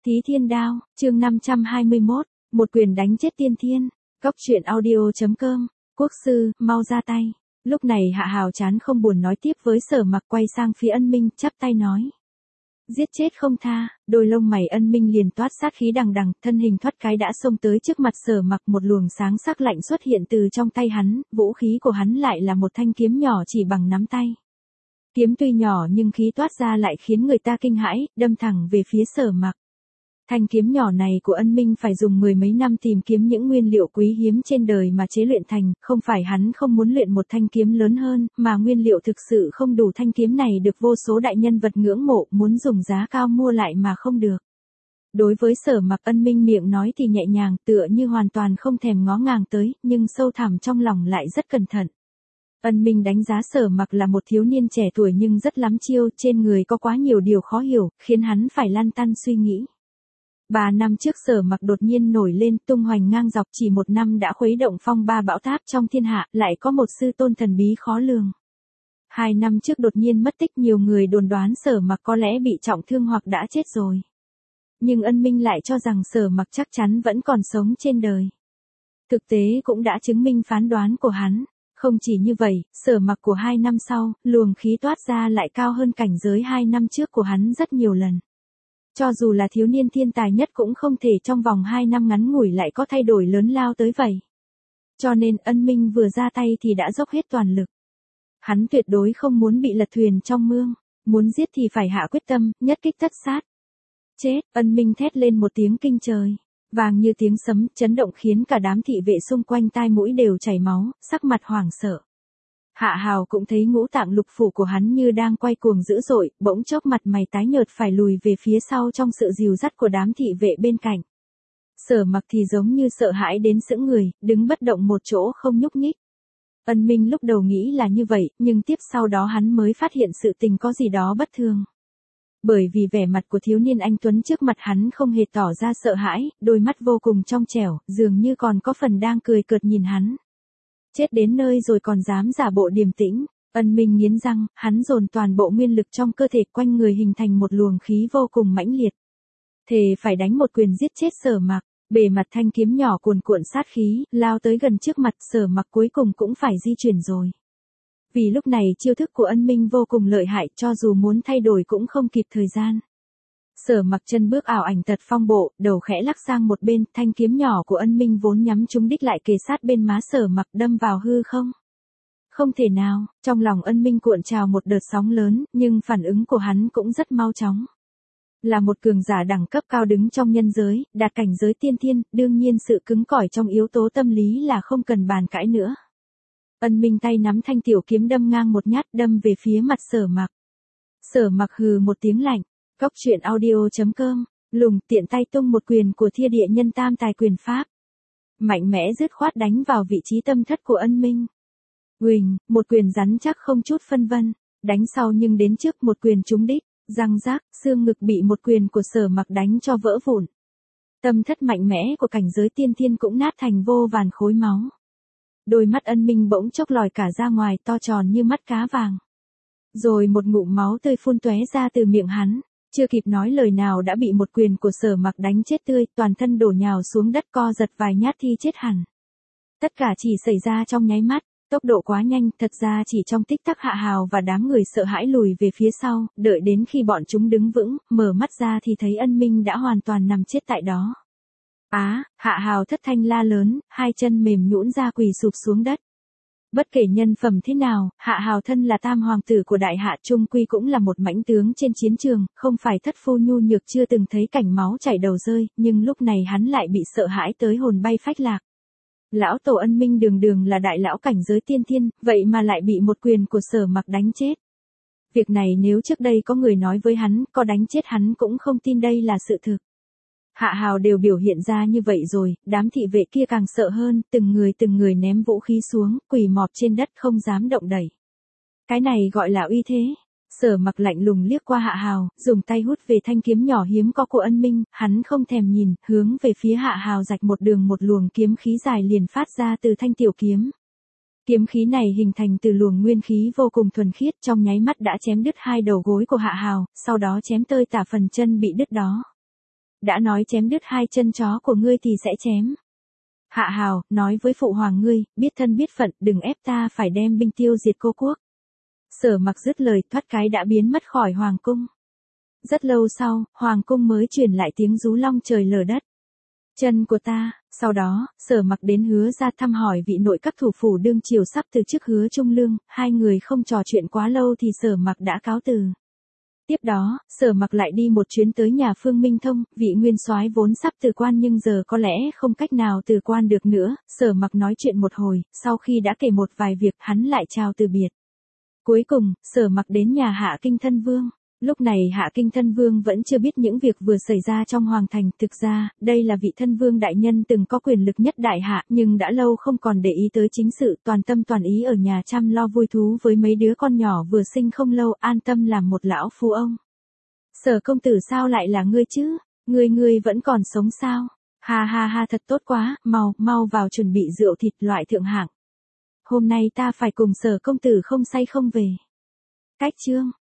Thí Thiên Đao, chương 521, một quyền đánh chết tiên thiên. Cốc truyện audio.com, quốc sư, mau ra tay. Lúc này Hạ Hào chán không buồn nói tiếp với Sở Mặc, quay sang phía Ân Minh, chắp tay nói. Giết chết không tha. Đôi lông mày Ân Minh liền toát sát khí đằng đằng, thân hình thoát cái đã xông tới trước mặt Sở Mặc, một luồng sáng sắc lạnh xuất hiện từ trong tay hắn, vũ khí của hắn lại là một thanh kiếm nhỏ chỉ bằng nắm tay. Kiếm tuy nhỏ nhưng khí toát ra lại khiến người ta kinh hãi, đâm thẳng về phía Sở Mặc. Thanh kiếm nhỏ này của Ân Minh phải dùng mười mấy năm tìm kiếm những nguyên liệu quý hiếm trên đời mà chế luyện thành, không phải hắn không muốn luyện một thanh kiếm lớn hơn, mà nguyên liệu thực sự không đủ, thanh kiếm này được vô số đại nhân vật ngưỡng mộ, muốn dùng giá cao mua lại mà không được. Đối với Sở Mặc, Ân Minh miệng nói thì nhẹ nhàng, tựa như hoàn toàn không thèm ngó ngàng tới, nhưng sâu thẳm trong lòng lại rất cẩn thận. Ân Minh đánh giá Sở Mặc là một thiếu niên trẻ tuổi nhưng rất lắm chiêu, trên người có quá nhiều điều khó hiểu, khiến hắn phải lăn tăn suy nghĩ. 3 năm trước Sở Mặc đột nhiên nổi lên, tung hoành ngang dọc, chỉ 1 năm đã khuấy động phong ba bão táp trong thiên hạ, lại có một sư tôn thần bí khó lường. 2 năm trước đột nhiên mất tích, nhiều người đồn đoán Sở Mặc có lẽ bị trọng thương hoặc đã chết rồi. Nhưng Ân Minh lại cho rằng Sở Mặc chắc chắn vẫn còn sống trên đời. Thực tế cũng đã chứng minh phán đoán của hắn. Không chỉ như vậy, Sở Mặc của 2 năm sau, luồng khí toát ra lại cao hơn cảnh giới 2 năm trước của hắn rất nhiều lần. Cho dù là thiếu niên thiên tài nhất cũng không thể trong vòng 2 năm ngắn ngủi lại có thay đổi lớn lao tới vậy. Cho nên Ân Minh vừa ra tay thì đã dốc hết toàn lực. Hắn tuyệt đối không muốn bị lật thuyền trong mương, muốn giết thì phải hạ quyết tâm, nhất kích tất sát. Chết. Ân Minh thét lên một tiếng kinh trời, vàng như tiếng sấm, chấn động khiến cả đám thị vệ xung quanh tai mũi đều chảy máu, sắc mặt hoảng sợ. Hạ Hào cũng thấy ngũ tạng lục phủ của hắn như đang quay cuồng dữ dội, bỗng chốc mặt mày tái nhợt phải lùi về phía sau trong sự dìu dắt của đám thị vệ bên cạnh. Sở Mặc thì giống như sợ hãi đến sững người, đứng bất động một chỗ không nhúc nhích. Ân Minh lúc đầu nghĩ là như vậy, nhưng tiếp sau đó hắn mới phát hiện sự tình có gì đó bất thường. Bởi vì vẻ mặt của thiếu niên anh tuấn trước mặt hắn không hề tỏ ra sợ hãi, đôi mắt vô cùng trong trẻo, dường như còn có phần đang cười cợt nhìn hắn. Chết đến nơi rồi còn dám giả bộ điềm tĩnh. Ân Minh nghiến răng, hắn dồn toàn bộ nguyên lực trong cơ thể quanh người hình thành một luồng khí vô cùng mãnh liệt. Thề phải đánh một quyền giết chết Sở Mặc. Bề mặt thanh kiếm nhỏ cuồn cuộn sát khí, lao tới gần trước mặt Sở Mặc, cuối cùng cũng phải di chuyển rồi. Vì lúc này chiêu thức của Ân Minh vô cùng lợi hại, cho dù muốn thay đổi cũng không kịp thời gian. Sở Mặc chân bước ảo ảnh tật phong bộ, đầu khẽ lắc sang một bên, thanh kiếm nhỏ của Ân Minh vốn nhắm trúng đích lại kề sát bên má Sở Mặc, đâm vào hư không. Không thể nào. Trong lòng Ân Minh cuộn trào một đợt sóng lớn, nhưng phản ứng của hắn cũng rất mau chóng. Là một cường giả đẳng cấp cao đứng trong nhân giới, đạt cảnh giới tiên thiên, đương nhiên sự cứng cỏi trong yếu tố tâm lý là không cần bàn cãi nữa. Ân Minh tay nắm thanh tiểu kiếm đâm ngang một nhát, đâm về phía mặt Sở Mặc. Sở Mặc hừ một tiếng lạnh. Cốc truyện audio.com, lùng tiện tay tung một quyền của Thiên Địa Nhân Tam Tài quyền pháp. Mạnh mẽ dứt khoát đánh vào vị trí tâm thất của Ân Minh. Huỳnh, một quyền rắn chắc không chút phân vân, đánh sau nhưng đến trước một quyền trúng đích, răng rác, xương ngực bị một quyền của Sở Mặc đánh cho vỡ vụn. Tâm thất mạnh mẽ của cảnh giới tiên thiên cũng nát thành vô vàn khối máu. Đôi mắt Ân Minh bỗng chốc lòi cả ra ngoài, to tròn như mắt cá vàng. Rồi một ngụm máu tươi phun tóe ra từ miệng hắn. Chưa kịp nói lời nào đã bị một quyền của Sở Mặc đánh chết tươi, toàn thân đổ nhào xuống đất, co giật vài nhát thi chết hẳn. Tất cả chỉ xảy ra trong nháy mắt, tốc độ quá nhanh, thật ra chỉ trong tích tắc Hạ Hào và đám người sợ hãi lùi về phía sau, đợi đến khi bọn chúng đứng vững, mở mắt ra thì thấy Ân Minh đã hoàn toàn nằm chết tại đó. Hạ Hào thất thanh la lớn, hai chân mềm nhũn ra quỳ sụp xuống đất. Bất kể nhân phẩm thế nào, Hạ Hào thân là tam hoàng tử của Đại Hạ, trung quy cũng là một mãnh tướng trên chiến trường, không phải thất phu nhu nhược chưa từng thấy cảnh máu chảy đầu rơi, nhưng lúc này hắn lại bị sợ hãi tới hồn bay phách lạc. Lão tổ Ân Minh đường đường là đại lão cảnh giới tiên thiên, vậy mà lại bị một quyền của Sở Mặc đánh chết. Việc này nếu trước đây có người nói với hắn, có đánh chết hắn cũng không tin đây là sự thực. Hạ Hào đều biểu hiện ra như vậy rồi, đám thị vệ kia càng sợ hơn, từng người ném vũ khí xuống, quỳ mọp trên đất không dám động đẩy. Cái này gọi là uy thế. Sở Mặc lạnh lùng liếc qua Hạ Hào, dùng tay hút về thanh kiếm nhỏ hiếm có của Ân Minh, hắn không thèm nhìn, hướng về phía Hạ Hào rạch một đường, một luồng kiếm khí dài liền phát ra từ thanh tiểu kiếm. Kiếm khí này hình thành từ luồng nguyên khí vô cùng thuần khiết, trong nháy mắt đã chém đứt 2 đầu gối của Hạ Hào, sau đó chém tơi tả phần chân bị đứt đó. đã nói chém đứt hai chân chó của ngươi thì sẽ chém. Hạ hào, nói với phụ hoàng ngươi, biết thân biết phận, đừng ép ta phải đem binh tiêu diệt cô quốc. Sở Mặc dứt lời thoát cái đã biến mất khỏi hoàng cung. Rất lâu sau, hoàng cung mới truyền lại tiếng rú long trời lở đất. Chân của ta, sau đó, Sở Mặc đến Hứa ra thăm hỏi vị nội các thủ phủ đương triều sắp từ chức Hứa Trung Lương, hai người không trò chuyện quá lâu thì Sở Mặc đã cáo từ. Tiếp đó, Sở Mặc lại đi một chuyến tới nhà Phương Minh Thông, vị nguyên soái vốn sắp từ quan nhưng giờ có lẽ không cách nào từ quan được nữa. Sở Mặc nói chuyện một hồi, sau khi đã kể một vài việc, hắn lại chào từ biệt. Cuối cùng, Sở Mặc đến nhà Hạ Kinh Thân Vương. Lúc này Hạ Kinh Thân Vương vẫn chưa biết những việc vừa xảy ra trong hoàng thành, thực ra, đây là vị thân vương đại nhân từng có quyền lực nhất đại hạ, nhưng đã lâu không còn để ý tới chính sự, toàn tâm toàn ý ở nhà chăm lo vui thú với mấy đứa con nhỏ vừa sinh không lâu, an tâm làm một lão phu ông. Sở công tử sao lại là ngươi chứ? Ngươi vẫn còn sống sao? Ha ha ha, thật tốt quá, mau vào chuẩn bị rượu thịt loại thượng hạng. Hôm nay ta phải cùng Sở công tử không say không về. Cách chương